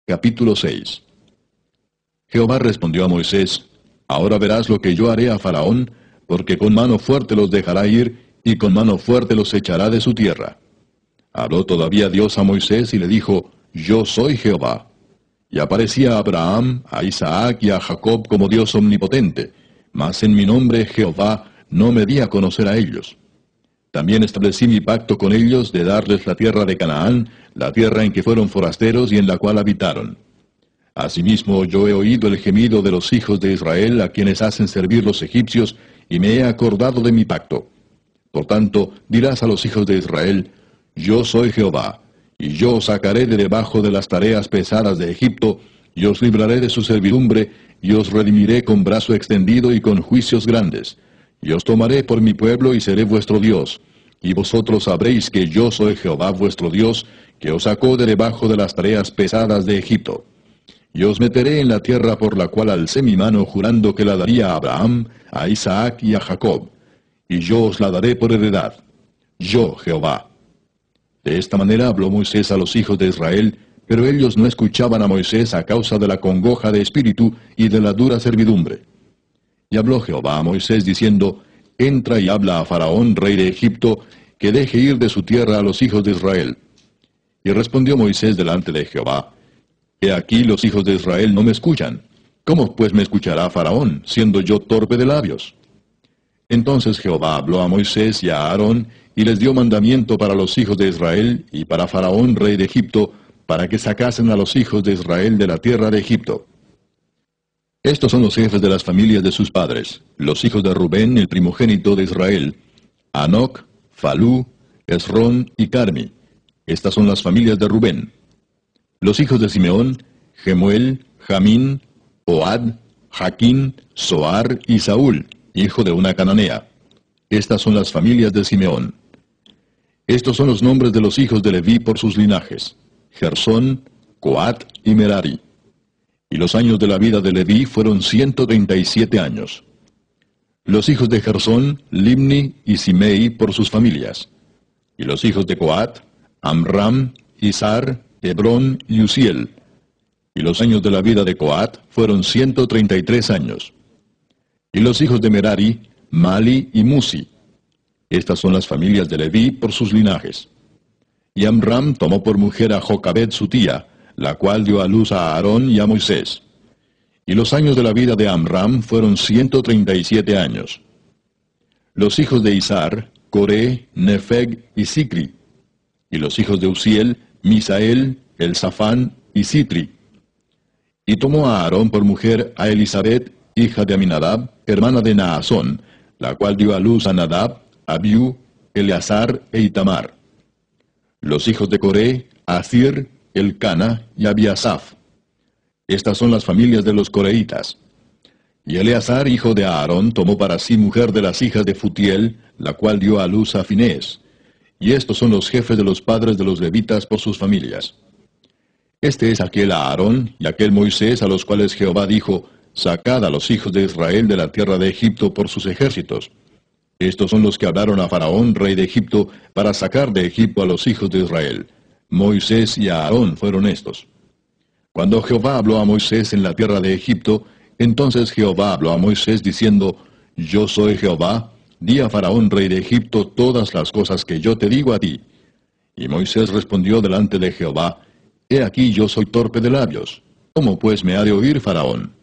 Capítulo 6. Jehová respondió a Moisés: Ahora verás lo que yo haré a Faraón, porque con mano fuerte los dejará ir, y con mano fuerte los echará de su tierra. Habló todavía Dios a Moisés y le dijo: Yo soy Jehová. Y aparecía a Abraham, a Isaac y a Jacob como Dios omnipotente, mas en mi nombre Jehová no me di a conocer a ellos. También establecí mi pacto con ellos de darles la tierra de Canaán, la tierra en que fueron forasteros y en la cual habitaron. Asimismo yo he oído el gemido de los hijos de Israel, a quienes hacen servir los egipcios, y me he acordado de mi pacto. Por tanto, dirás a los hijos de Israel: Yo soy Jehová, y yo os sacaré de debajo de las tareas pesadas de Egipto, y os libraré de su servidumbre, y os redimiré con brazo extendido y con juicios grandes. Y os tomaré por mi pueblo y seré vuestro Dios. Y vosotros sabréis que yo soy Jehová vuestro Dios, que os sacó de debajo de las tareas pesadas de Egipto. Y os meteré en la tierra por la cual alcé mi mano jurando que la daría a Abraham, a Isaac y a Jacob. Y yo os la daré por heredad. Yo, Jehová. De esta manera habló Moisés a los hijos de Israel, pero ellos no escuchaban a Moisés a causa de la congoja de espíritu y de la dura servidumbre. Y habló Jehová a Moisés diciendo: Entra y habla a Faraón, rey de Egipto, que deje ir de su tierra a los hijos de Israel. Y respondió Moisés delante de Jehová: He aquí los hijos de Israel no me escuchan. ¿Cómo pues me escuchará Faraón, siendo yo torpe de labios? Entonces Jehová habló a Moisés y a Aarón, y les dio mandamiento para los hijos de Israel, y para Faraón, rey de Egipto, para que sacasen a los hijos de Israel de la tierra de Egipto. Estos son los jefes de las familias de sus padres, los hijos de Rubén, el primogénito de Israel: Anoc, Falú, Esrón y Carmi. Estas son las familias de Rubén. Los hijos de Simeón: Gemuel, Jamín, Ohad, Jaquín, Zoar y Saúl, hijo de una cananea. Estas son las familias de Simeón. Estos son los nombres de los hijos de Leví por sus linajes: Gersón, Coat y Merari. Y los años de la vida de Leví fueron 137 años. Los hijos de Gersón: Limni y Simei por sus familias. Y los hijos de Coat: Amram, Izar, Hebrón y Uziel. Y los años de la vida de Coat fueron 133 años. Y los hijos de Merari: Mali y Musi. Estas son las familias de Leví por sus linajes. Y Amram tomó por mujer a Jocabed su tía, la cual dio a luz a Aarón y a Moisés. Y los años de la vida de Amram fueron 137 años. Los hijos de Izar: Coré, Nefeg y Sicri. Y los hijos de Uziel: Misael, Elzafán y Sitri. Y tomó a Aarón por mujer a Elisabet, hija de Aminadab, hermana de Naasón, la cual dio a luz a Nadab, Abiú, Eleazar e Itamar. Los hijos de Coré: Asir, Elcana y Abiasaf. Estas son las familias de los coreitas. Y Eleazar, hijo de Aarón, tomó para sí mujer de las hijas de Futiel, la cual dio a luz a Finés. Y estos son los jefes de los padres de los levitas por sus familias. Este es aquel Aarón y aquel Moisés a los cuales Jehová dijo: Sacad a los hijos de Israel de la tierra de Egipto por sus ejércitos. Estos son los que hablaron a Faraón, rey de Egipto, para sacar de Egipto a los hijos de Israel. Moisés y Aarón fueron estos. Cuando Jehová habló a Moisés en la tierra de Egipto, entonces Jehová habló a Moisés diciendo: Yo soy Jehová, di a Faraón, rey de Egipto, todas las cosas que yo te digo a ti. Y Moisés respondió delante de Jehová: He aquí yo soy torpe de labios. ¿Cómo pues me ha de oír Faraón?